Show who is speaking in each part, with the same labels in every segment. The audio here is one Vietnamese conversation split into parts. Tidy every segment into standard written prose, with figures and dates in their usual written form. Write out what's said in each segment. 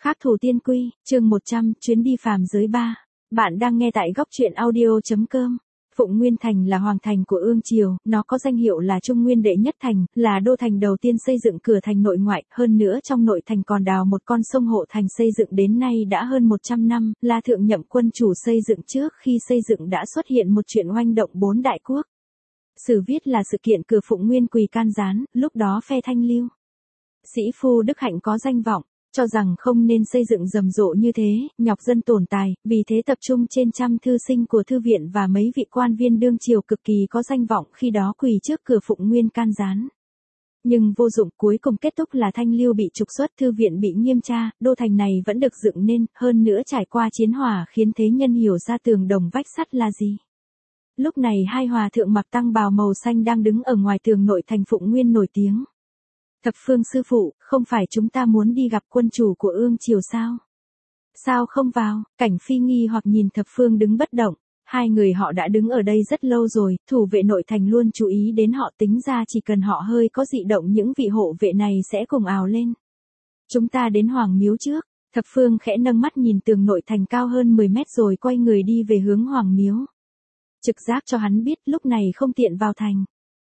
Speaker 1: Khắc thủ tiên quy, chương 100, chuyến đi phàm giới 3. Bạn đang nghe tại góc truyện audio.com. Phụng Nguyên Thành là hoàng thành của Ương Triều, nó có danh hiệu là Trung Nguyên đệ nhất thành, là đô thành đầu tiên xây dựng cửa thành nội ngoại, hơn nữa trong nội thành còn đào một con sông hộ thành xây dựng đến nay đã hơn 100 năm, là thượng nhậm quân chủ xây dựng trước khi xây dựng đã xuất hiện một chuyện oanh động 4 đại quốc. Sử viết là sự kiện cửa Phụng Nguyên Quỳ can gián, lúc đó phe Thanh Lưu. Sĩ phu Đức Hạnh có danh vọng, cho rằng không nên xây dựng rầm rộ như thế, nhọc dân tổn tài, vì thế tập trung trên trăm thư sinh của thư viện và mấy vị quan viên đương triều cực kỳ có danh vọng khi đó quỳ trước cửa Phụng Nguyên can gián. Nhưng vô dụng, cuối cùng kết thúc là Thanh Lưu bị trục xuất, thư viện bị nghiêm tra, đô thành này vẫn được dựng nên, hơn nữa trải qua chiến hỏa khiến thế nhân hiểu ra tường đồng vách sắt là gì. Lúc này hai hòa thượng mặc tăng bào màu xanh đang đứng ở ngoài tường nội thành Phụng Nguyên nổi tiếng. Thập Phương sư phụ, không phải chúng ta muốn đi gặp quân chủ của Ương Triều sao? Sao không vào? Cảnh Phi nghi hoặc nhìn Thập Phương đứng bất động. Hai người họ đã đứng ở đây rất lâu rồi, thủ vệ nội thành luôn chú ý đến họ, tính ra chỉ cần họ hơi có dị động những vị hộ vệ này sẽ cùng ào lên. Chúng ta đến Hoàng Miếu trước. Thập Phương khẽ nâng mắt nhìn tường nội thành cao hơn 10 mét rồi quay người đi về hướng Hoàng Miếu. Trực giác cho hắn biết lúc này không tiện vào thành.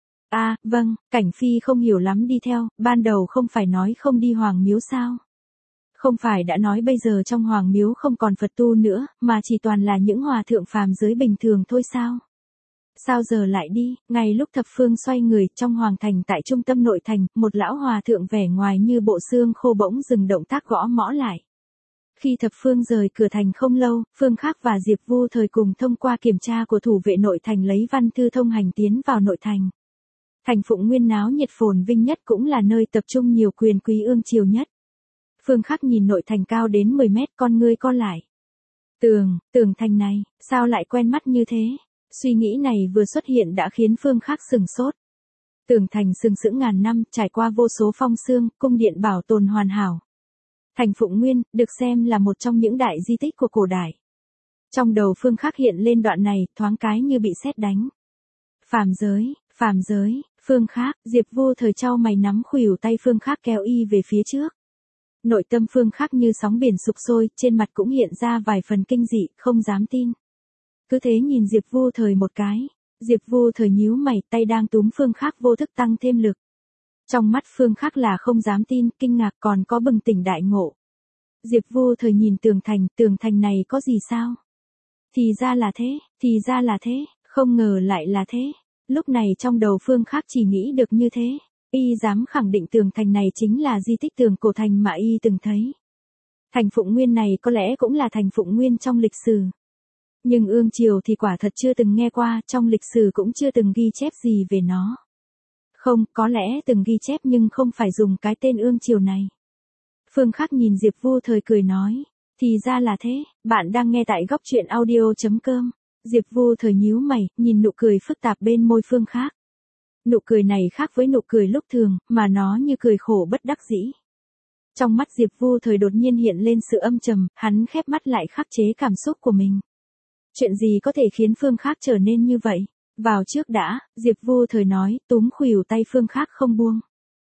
Speaker 1: Vâng, Cảnh Phi không hiểu lắm đi theo, ban đầu không phải nói không đi Hoàng Miếu sao? Không phải đã nói bây giờ trong Hoàng Miếu không còn Phật tu nữa, mà chỉ toàn là những hòa thượng phàm giới bình thường thôi sao? Sao giờ lại đi? Ngay lúc Thập Phương xoay người trong Hoàng Thành tại trung tâm nội thành, một lão hòa thượng vẻ ngoài như bộ xương khô bỗng dừng động tác gõ mõ lại. Khi Thập Phương rời cửa thành không lâu, Phương Khắc và Diệp Vu Thời cùng thông qua kiểm tra của thủ vệ nội thành lấy văn thư thông hành tiến vào nội thành. Thành Phụng Nguyên náo nhiệt phồn vinh nhất cũng là nơi tập trung nhiều quyền quý Ương Triều nhất. Phương Khắc nhìn nội thành cao đến 10 mét, con ngươi co lại. Tường thành này, sao lại quen mắt như thế? Suy nghĩ này vừa xuất hiện đã khiến Phương Khắc sừng sốt. Tường thành sừng sững ngàn năm, trải qua vô số phong sương, cung điện bảo tồn hoàn hảo. Thành Phụng Nguyên, được xem là một trong những đại di tích của cổ đại. Trong đầu Phương Khắc hiện lên đoạn này, thoáng cái như bị sét đánh. Phàm giới, Phương Khắc, Diệp Vu Thời chau mày nắm khuỷu tay Phương Khắc kéo y về phía trước. Nội tâm Phương Khắc như sóng biển sục sôi, trên mặt cũng hiện ra vài phần kinh dị, không dám tin. Cứ thế nhìn Diệp Vu Thời một cái, Diệp Vu Thời nhíu mày, tay đang túm Phương Khắc vô thức tăng thêm lực. Trong mắt Phương Khắc là không dám tin, kinh ngạc còn có bừng tỉnh đại ngộ. Diệp Vu Thời nhìn tường thành này có gì sao? Thì ra là thế, không ngờ lại là thế. Lúc này trong đầu Phương Khắc chỉ nghĩ được như thế, y dám khẳng định tường thành này chính là di tích tường cổ thành mà y từng thấy. Thành Phụng Nguyên này có lẽ cũng là thành Phụng Nguyên trong lịch sử. Nhưng Ương Triều thì quả thật chưa từng nghe qua, trong lịch sử cũng chưa từng ghi chép gì về nó. Không, có lẽ từng ghi chép nhưng không phải dùng cái tên Ương Triều này. Phương Khắc nhìn Diệp Vu Thời cười nói, thì ra là thế, bạn đang nghe tại góc truyện audio.com. Diệp Vu Thời nhíu mày, nhìn nụ cười phức tạp bên môi Phương Khắc. Nụ cười này khác với nụ cười lúc thường, mà nó như cười khổ bất đắc dĩ. Trong mắt Diệp Vu Thời đột nhiên hiện lên sự âm trầm, hắn khép mắt lại khắc chế cảm xúc của mình. Chuyện gì có thể khiến Phương Khắc trở nên như vậy? Vào trước đã, Diệp Vu Thời nói, túm khuỷu tay Phương Khắc không buông.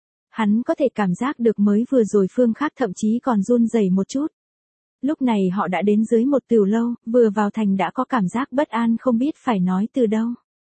Speaker 1: Hắn có thể cảm giác được mới vừa rồi Phương Khắc thậm chí còn run rẩy một chút. Lúc này họ đã đến dưới một tiểu lâu, vừa vào thành đã có cảm giác bất an không biết phải nói từ đâu.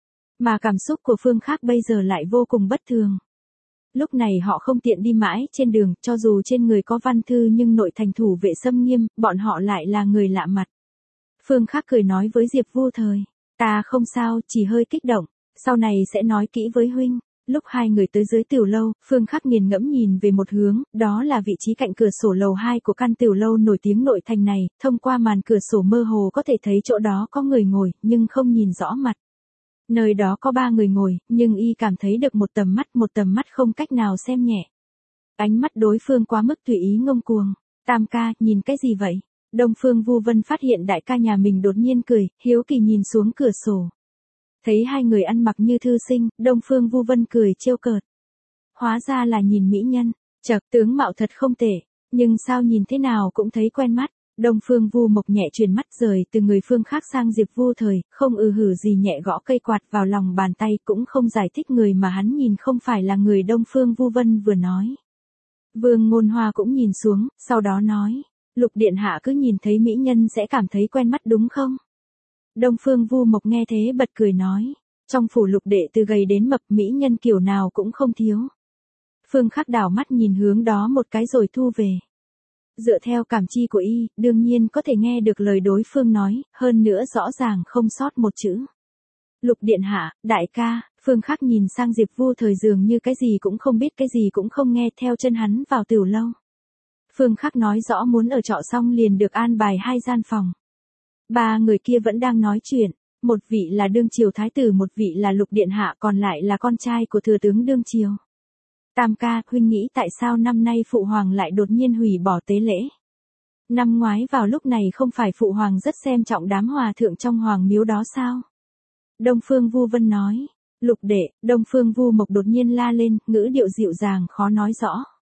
Speaker 1: Mà cảm xúc của Phương Khắc bây giờ lại vô cùng bất thường. Lúc này họ không tiện đi mãi trên đường, cho dù trên người có văn thư nhưng nội thành thủ vệ xâm nghiêm, bọn họ lại là người lạ mặt. Phương Khắc cười nói với Diệp Vu Thời, ta không sao, chỉ hơi kích động, sau này sẽ nói kỹ với huynh. Lúc hai người tới dưới tiểu lâu, Phương Khắc nghiền ngẫm nhìn về một hướng, đó là vị trí cạnh cửa sổ lầu 2 của căn tiểu lâu nổi tiếng nội thành này, thông qua màn cửa sổ mơ hồ có thể thấy chỗ đó có người ngồi, nhưng không nhìn rõ mặt. Nơi đó có 3 người ngồi, nhưng y cảm thấy được một tầm mắt không cách nào xem nhẹ. Ánh mắt đối phương quá mức tùy ý ngông cuồng. Tam ca, nhìn cái gì vậy? Đông Phương Vu Vân phát hiện đại ca nhà mình đột nhiên cười, hiếu kỳ nhìn xuống cửa sổ. Thấy hai người ăn mặc như thư sinh, Đông Phương Vu Vân cười trêu cợt. Hóa ra là nhìn mỹ nhân, chậc, tướng mạo thật không tệ, nhưng sao nhìn thế nào cũng thấy quen mắt. Đông Phương Vu Mộc nhẹ chuyển mắt rời từ người Phương Khắc sang Diệp Vu Thời, không hử gì nhẹ gõ cây quạt vào lòng bàn tay, cũng không giải thích người mà hắn nhìn không phải là người Đông Phương Vu Vân vừa nói. Vương Ngôn Hoa cũng nhìn xuống, sau đó nói, Lục điện hạ cứ nhìn thấy mỹ nhân sẽ cảm thấy quen mắt đúng không? Đông Phương Vu Mộc nghe thế bật cười nói. Trong phủ Lục đệ từ gầy đến mập mỹ nhân kiểu nào cũng không thiếu. Phương Khắc đảo mắt nhìn hướng đó một cái rồi thu về. Dựa theo cảm chi của y, đương nhiên có thể nghe được lời đối phương nói, hơn nữa rõ ràng không sót một chữ. Lục điện hạ, đại ca, Phương Khắc nhìn sang Diệp Vu Thời dường như cái gì cũng không biết cái gì cũng không nghe theo chân hắn vào tiểu lâu. Phương Khắc nói rõ muốn ở trọ xong liền được an bài 2 gian phòng. 3 người kia vẫn đang nói chuyện, một vị là đương triều thái tử, một vị là Lục điện hạ, còn lại là con trai của thừa tướng đương triều. Tam ca, huynh nghĩ tại sao năm nay phụ hoàng lại đột nhiên hủy bỏ tế lễ? Năm ngoái vào lúc này không phải phụ hoàng rất xem trọng đám hòa thượng trong hoàng miếu đó sao? Đông Phương Vu Vân nói. Lục đệ, Đông Phương Vu Mộc đột nhiên la lên, ngữ điệu dịu dàng khó nói rõ.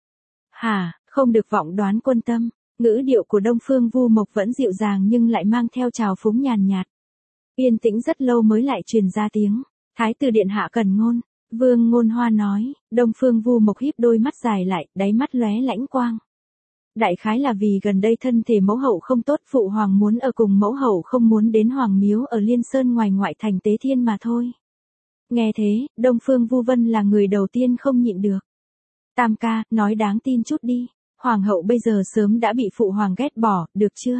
Speaker 1: Hả, không được vọng đoán quân tâm. Ngữ điệu của Đông Phương Vu Mộc vẫn dịu dàng nhưng lại mang theo trào phúng nhàn nhạt. Yên tĩnh rất lâu mới lại truyền ra tiếng. Thái tử điện hạ cần ngôn. Vương Ngôn Hoa nói. Đông Phương Vu Mộc híp đôi mắt dài lại, đáy mắt lóe lãnh quang. Đại khái là vì gần đây thân thể mẫu hậu không tốt, phụ hoàng muốn ở cùng mẫu hậu, không muốn đến hoàng miếu ở Liên Sơn ngoài ngoại thành Tế Thiên mà thôi. Nghe thế, Đông Phương Vu Vân là người đầu tiên không nhịn được. Tam ca, nói đáng tin chút đi. Hoàng hậu bây giờ sớm đã bị phụ hoàng ghét bỏ, được chưa?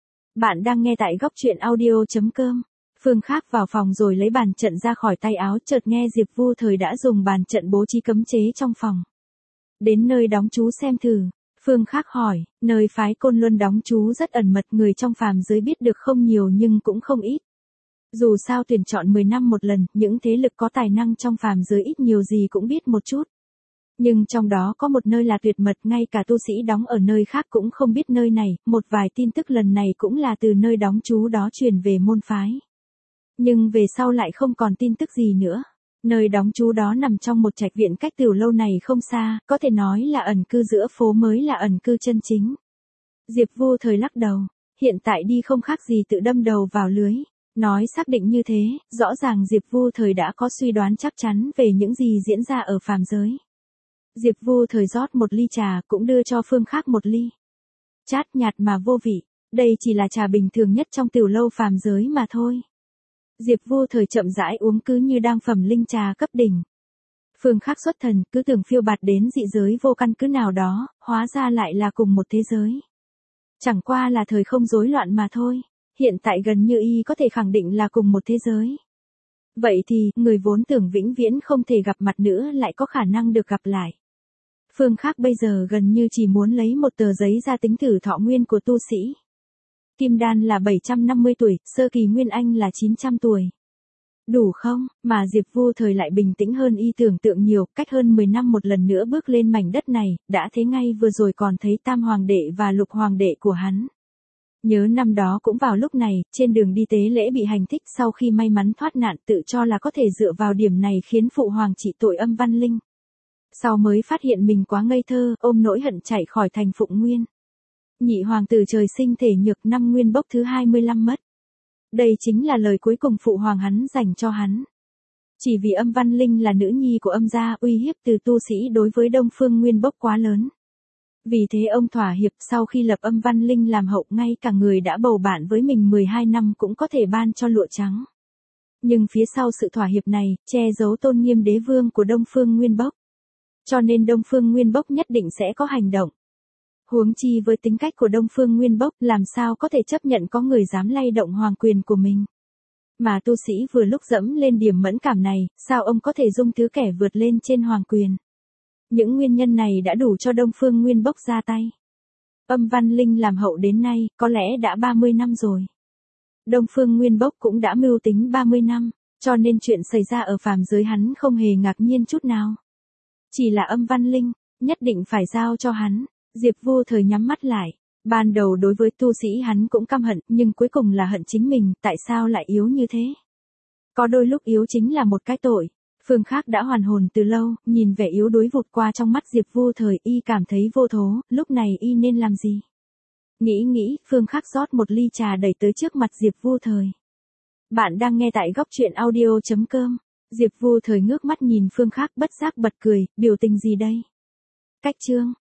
Speaker 1: Bạn đang nghe tại góc truyện audio.com. Phương Khắc vào phòng rồi lấy bàn trận ra khỏi tay áo, chợt nghe Diệp Vu Thời đã dùng bàn trận bố trí cấm chế trong phòng. Đến nơi đóng trú xem thử. Phương Khắc hỏi, nơi phái Côn Luân đóng trú rất ẩn mật, người trong phàm giới biết được không nhiều nhưng cũng không ít. Dù sao tuyển chọn 10 năm một lần, những thế lực có tài năng trong phàm giới ít nhiều gì cũng biết một chút. Nhưng trong đó có một nơi là tuyệt mật, ngay cả tu sĩ đóng ở nơi khác cũng không biết nơi này, một vài tin tức lần này cũng là từ nơi đóng trú đó truyền về môn phái. Nhưng về sau lại không còn tin tức gì nữa. Nơi đóng trú đó nằm trong một trạch viện cách tiểu lâu này không xa, có thể nói là ẩn cư giữa phố mới là ẩn cư chân chính. Diệp Vu Thời lắc đầu, hiện tại đi không khác gì tự đâm đầu vào lưới. Nói xác định như thế, rõ ràng Diệp Vu Thời đã có suy đoán chắc chắn về những gì diễn ra ở phàm giới. Diệp Vu Thời rót một ly trà, cũng đưa cho Phương Khắc một ly. Chát nhạt mà vô vị, đây chỉ là trà bình thường nhất trong tiểu lâu phàm giới mà thôi. Diệp Vu Thời chậm rãi uống cứ như đang phẩm linh trà cấp đỉnh. Phương Khắc xuất thần, cứ tưởng phiêu bạt đến dị giới vô căn cứ nào đó, hóa ra lại là cùng một thế giới. Chẳng qua là thời không rối loạn mà thôi, hiện tại gần như y có thể khẳng định là cùng một thế giới. Vậy thì, người vốn tưởng vĩnh viễn không thể gặp mặt nữa lại có khả năng được gặp lại. Phương Khắc bây giờ gần như chỉ muốn lấy một tờ giấy ra tính thử thọ nguyên của tu sĩ. Kim Đan là 750 tuổi, sơ kỳ Nguyên Anh là 900 tuổi. Đủ không? Mà Diệp Vu Thời lại bình tĩnh hơn y tưởng tượng nhiều, cách hơn 10 năm một lần nữa bước lên mảnh đất này, đã thế ngay vừa rồi còn thấy Tam Hoàng đệ và Lục Hoàng đệ của hắn. Nhớ năm đó cũng vào lúc này, trên đường đi tế lễ bị hành thích, sau khi may mắn thoát nạn tự cho là có thể dựa vào điểm này khiến phụ hoàng trị tội Âm Văn Linh. Sau mới phát hiện mình quá ngây thơ, ôm nỗi hận chạy khỏi thành Phụng Nguyên. Nhị hoàng tử trời sinh thể nhược, năm nguyên bốc thứ 25 mất. Đây chính là lời cuối cùng phụ hoàng hắn dành cho hắn. Chỉ vì Âm Văn Linh là nữ nhi của Âm gia, uy hiếp từ tu sĩ đối với Đông Phương Nguyên bốc quá lớn. Vì thế ông thỏa hiệp, sau khi lập Âm Văn Linh làm hậu, ngay cả người đã bầu bạn với mình 12 năm cũng có thể ban cho lụa trắng. Nhưng phía sau sự thỏa hiệp này, che giấu tôn nghiêm đế vương của Đông Phương Nguyên bốc. Cho nên Đông Phương Nguyên bốc nhất định sẽ có hành động. Huống chi với tính cách của Đông Phương Nguyên bốc, làm sao có thể chấp nhận có người dám lay động hoàng quyền của mình. Mà tu sĩ vừa lúc dẫm lên điểm mẫn cảm này, sao ông có thể dung thứ kẻ vượt lên trên hoàng quyền. Những nguyên nhân này đã đủ cho Đông Phương Nguyên bốc ra tay. Âm Văn Linh làm hậu đến nay, có lẽ đã 30 năm rồi. Đông Phương Nguyên bốc cũng đã mưu tính 30 năm, cho nên chuyện xảy ra ở phàm giới hắn không hề ngạc nhiên chút nào. Chỉ là Âm Văn Linh, nhất định phải giao cho hắn. Diệp Vu Thời nhắm mắt lại. Ban đầu đối với tu sĩ hắn cũng căm hận, nhưng cuối cùng là hận chính mình, tại sao lại yếu như thế? Có đôi lúc yếu chính là một cái tội. Phương Khắc đã hoàn hồn từ lâu, nhìn vẻ yếu đuối vụt qua trong mắt Diệp Vu Thời, y cảm thấy vô thố, lúc này y nên làm gì? Nghĩ, Phương Khắc rót một ly trà đẩy tới trước mặt Diệp Vu Thời. Bạn đang nghe tại góc truyện audio.com. Diệp Vu Thời ngước mắt nhìn Phương Khắc bất giác bật cười, biểu tình gì đây? Cách chương.